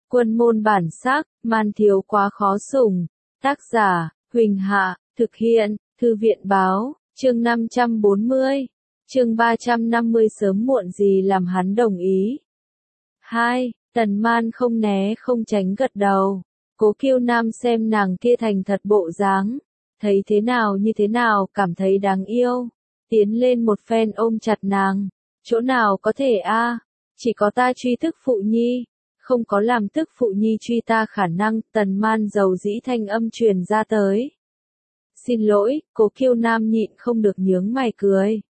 Quân môn bản sắc, man thiếu quá khó sủng. Tác giả, Huỳnh Hạ, thực hiện, Thư viện báo, chương 540, chương 350 sớm muộn gì làm hắn đồng ý. 2. Tần Man không né không tránh gật đầu. Cố Kiêu Nam xem nàng kia thành thật bộ dáng, thấy thế nào như thế nào cảm thấy đáng yêu. Tiến lên một phen ôm chặt nàng. Chỗ nào có thể a? Chỉ có ta truy tức phụ nhi. Không có làm tức phụ nhi truy ta khả năng. Tần Man dầu dĩ thanh âm truyền ra tới. Xin lỗi, Cố Kiêu Nam nhịn không được nhướng mày cười.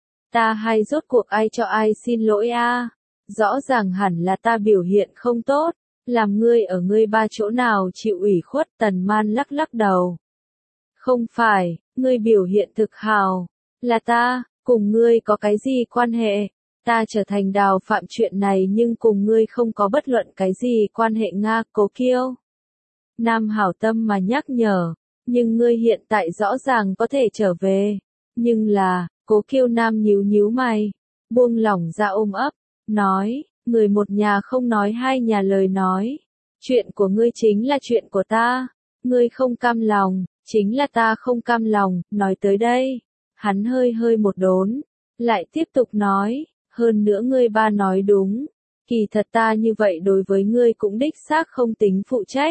Ta hay rốt cuộc ai cho ai xin lỗi a? Rõ ràng hẳn là ta biểu hiện không tốt, làm ngươi ở ngươi ba chỗ nào chịu ủy khuất. Tần Man lắc lắc đầu. Không phải, ngươi biểu hiện thực hào, là ta, cùng ngươi có cái gì quan hệ? Ta trở thành Đào Phạm chuyện này nhưng cùng ngươi không có bất luận cái gì quan hệ nga. Cố Kiêu Nam hảo tâm mà nhắc nhở, nhưng ngươi hiện tại rõ ràng có thể trở về. Nhưng là, Cố Kiêu Nam nhíu nhíu mày, buông lỏng ra ôm ấp, nói, người một nhà không nói hai nhà lời nói. Chuyện của ngươi chính là chuyện của ta, ngươi không cam lòng, chính là ta không cam lòng. Nói tới đây, hắn hơi một đốn, lại tiếp tục nói, hơn nữa ngươi ba nói đúng, kỳ thật ta như vậy đối với ngươi cũng đích xác không tính phụ trách.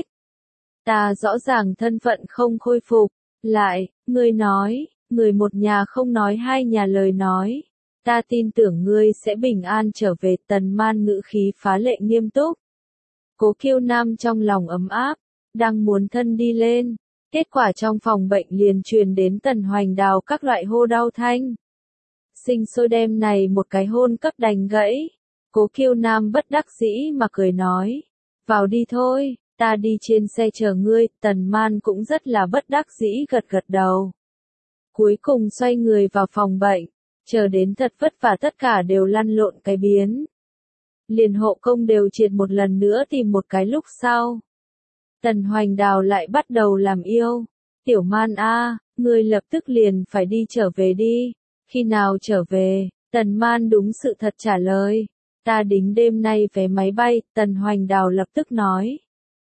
Ta rõ ràng thân phận không khôi phục, lại, ngươi nói, người một nhà không nói hai nhà lời nói. Ta tin tưởng ngươi sẽ bình an trở về. Tần Man ngữ khí phá lệ nghiêm túc. Cố Kiêu Nam trong lòng ấm áp, đang muốn thân đi lên. Kết quả trong phòng bệnh liền truyền đến Tần Hoành Đào các loại hô đau thanh. Sinh sôi đem này một cái hôn cấp đành gãy. Cố Kiêu Nam bất đắc dĩ mà cười nói. Vào đi thôi, ta đi trên xe chờ ngươi. Tần Man cũng rất là bất đắc dĩ gật đầu. Cuối cùng xoay người vào phòng bệnh. Chờ đến thật vất vả tất cả đều lăn lộn cái biến. Liền hộ công đều triệt một lần nữa tìm một cái lúc sau. Tần Hoành Đào lại bắt đầu làm yêu. Tiểu Man a, ngươi lập tức liền phải đi trở về đi. Khi nào trở về? Tần Man đúng sự thật trả lời. Ta đính đêm nay vé máy bay. Tần Hoành Đào lập tức nói.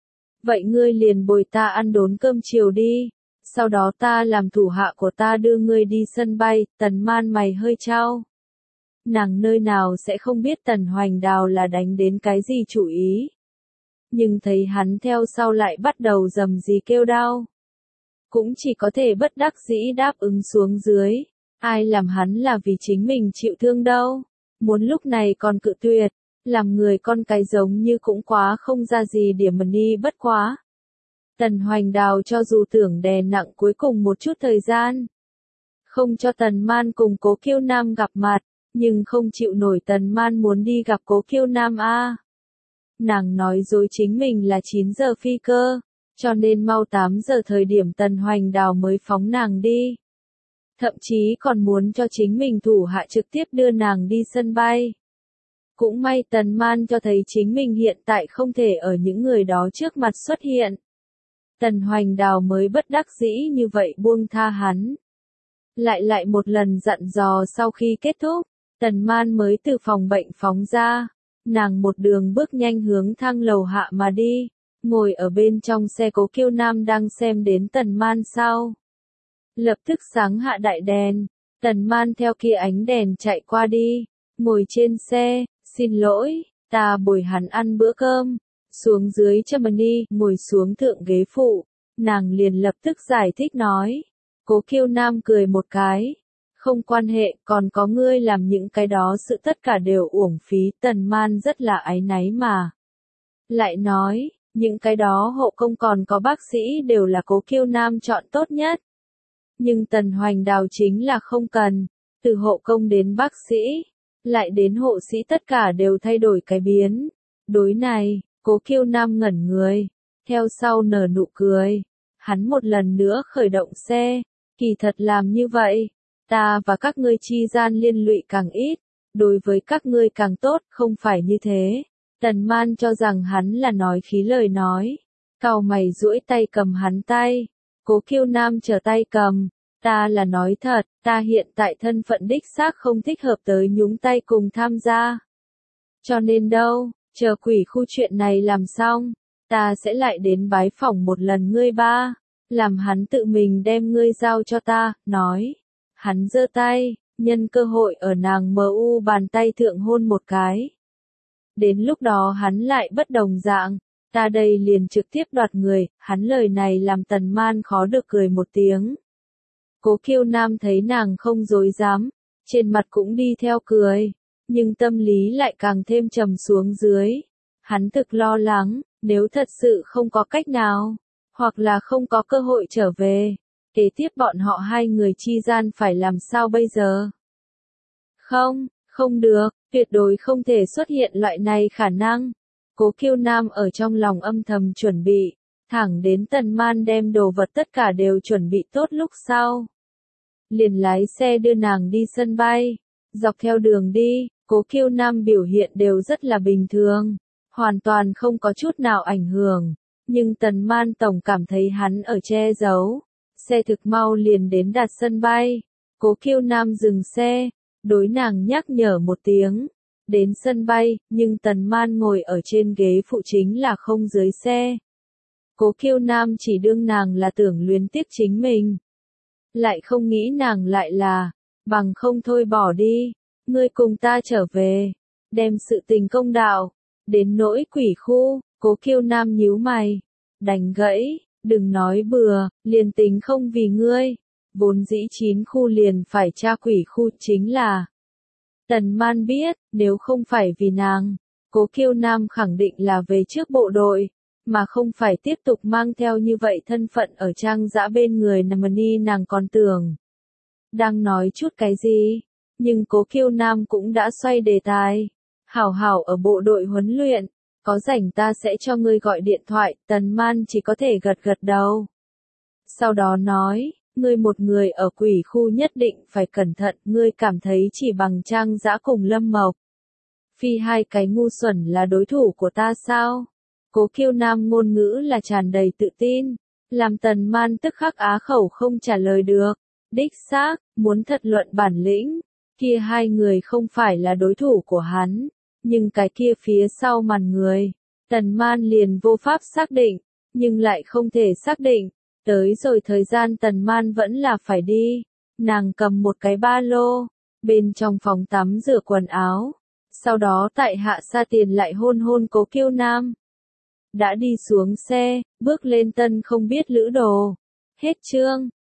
Vậy ngươi liền bồi ta ăn đốn cơm chiều đi. Sau đó ta làm thủ hạ của ta đưa ngươi đi sân bay. Tần Man mày hơi chau. Nàng nơi nào sẽ không biết Tần Hoành Đào là đánh đến cái gì chủ ý. Nhưng thấy hắn theo sau lại bắt đầu rầm rì kêu đau. Cũng chỉ có thể bất đắc dĩ đáp ứng xuống dưới. Ai làm hắn là vì chính mình chịu thương đâu. Muốn lúc này còn cự tuyệt. Làm người con cái giống như cũng quá không ra gì điểm mà ni bất quá. Tần Hoành Đào cho dù tưởng đè nặng cuối cùng một chút thời gian. Không cho Tần Man cùng Cố Kiêu Nam gặp mặt, nhưng không chịu nổi Tần Man muốn đi gặp Cố Kiêu Nam a. Nàng nói dối chính mình là 9 giờ phi cơ, cho nên mau 8 giờ thời điểm Tần Hoành Đào mới phóng nàng đi. Thậm chí còn muốn cho chính mình thủ hạ trực tiếp đưa nàng đi sân bay. Cũng may Tần Man cho thấy chính mình hiện tại không thể ở những người đó trước mặt xuất hiện. Tần Hoành Đào mới bất đắc dĩ như vậy buông tha hắn. Lại một lần dặn dò sau khi kết thúc, Tần Man mới từ phòng bệnh phóng ra. Nàng một đường bước nhanh hướng thang lầu hạ mà đi, ngồi ở bên trong xe. Cố Kiêu Nam đang xem đến Tần Man sau. Lập tức sáng hạ đại đèn, Tần Man theo kia ánh đèn chạy qua đi, ngồi trên xe, xin lỗi, ta bồi hắn ăn bữa cơm. Xuống dưới Germany, ngồi xuống thượng ghế phụ, nàng liền lập tức giải thích nói. Cố Kiêu Nam cười một cái. Không quan hệ, còn có ngươi làm những cái đó sự tất cả đều uổng phí. Tần Man rất là áy náy mà. Lại nói, những cái đó hộ công còn có bác sĩ đều là Cố Kiêu Nam chọn tốt nhất. Nhưng Tần Hoành Đào chính là không cần, từ hộ công đến bác sĩ, lại đến hộ sĩ tất cả đều thay đổi cái biến. Đối này, Cố Kiêu Nam ngẩn người, theo sau nở nụ cười. Hắn một lần nữa khởi động xe, kỳ thật làm như vậy, ta và các ngươi chi gian liên lụy càng ít, đối với các ngươi càng tốt, không phải như thế. Tần Man cho rằng hắn là nói khí lời nói, cau mày duỗi tay cầm hắn tay. Cố Kiêu Nam trở tay cầm, ta là nói thật, ta hiện tại thân phận đích xác không thích hợp tới nhúng tay cùng tham gia. Cho nên đâu, chờ quỷ khu chuyện này làm xong, ta sẽ lại đến bái phỏng một lần ngươi ba, làm hắn tự mình đem ngươi giao cho ta, nói. Hắn giơ tay, nhân cơ hội ở nàng mu bàn tay thượng hôn một cái. Đến lúc đó hắn lại bất đồng dạng, ta đây liền trực tiếp đoạt người, hắn lời này làm Tần Man khó được cười một tiếng. Cố Kiêu Nam thấy nàng không dối dám, trên mặt cũng đi theo cười, nhưng tâm lý lại càng thêm trầm xuống dưới. Hắn thực lo lắng, nếu thật sự không có cách nào, hoặc là không có cơ hội trở về, kế tiếp bọn họ hai người chi gian phải làm sao bây giờ? Không được, tuyệt đối không thể xuất hiện loại này khả năng. Cố Kiêu Nam ở trong lòng âm thầm chuẩn bị, thẳng đến Tần Man đem đồ vật tất cả đều chuẩn bị tốt lúc sau. Liền lái xe đưa nàng đi sân bay, dọc theo đường đi, Cố Kiêu Nam biểu hiện đều rất là bình thường, hoàn toàn không có chút nào ảnh hưởng, nhưng Tần Man tổng cảm thấy hắn ở che giấu. Xe thực mau liền đến đạt sân bay, Cố Kiêu Nam dừng xe, đối nàng nhắc nhở một tiếng. Đến sân bay, nhưng Tần Man ngồi ở trên ghế phụ chính là không dưới xe. Cố Kiêu Nam chỉ đương nàng là tưởng luyến tiếc chính mình. Lại không nghĩ nàng lại là, bằng không thôi bỏ đi, ngươi cùng ta trở về, đem sự tình công đạo. Đến nỗi quỷ khu, Cố Kiêu Nam nhíu mày, đành gãy, đừng nói bừa, liền tính không vì ngươi, vốn dĩ 9 khu liền phải tra quỷ khu chính là. Tần Man biết, nếu không phải vì nàng, Cố Kiêu Nam khẳng định là về trước bộ đội, mà không phải tiếp tục mang theo như vậy thân phận ở Trang Dã bên người Namani nàng còn tưởng. Đang nói chút cái gì, nhưng Cố Kiêu Nam cũng đã xoay đề tài. Hảo hảo ở bộ đội huấn luyện, có rảnh ta sẽ cho ngươi gọi điện thoại, Tần Man chỉ có thể gật gật đầu. Sau đó nói, ngươi một người ở quỷ khu nhất định phải cẩn thận, ngươi cảm thấy chỉ bằng Trang Dã cùng Lâm Mộc Phi hai cái ngu xuẩn là đối thủ của ta sao? Cố Kiêu Nam ngôn ngữ là tràn đầy tự tin, làm Tần Man tức khắc á khẩu không trả lời được. Đích xác, muốn thật luận bản lĩnh, kia hai người không phải là đối thủ của hắn, nhưng cái kia phía sau màn người, Tần Man liền vô pháp xác định, nhưng lại không thể xác định. Tới rồi thời gian Tần Man vẫn là phải đi, nàng cầm một cái ba lô, bên trong phòng tắm rửa quần áo, sau đó tại hạ xa tiền lại hôn hôn Cố Kiêu Nam. Đã đi xuống xe, bước lên tân không biết lữ đồ. Hết chương.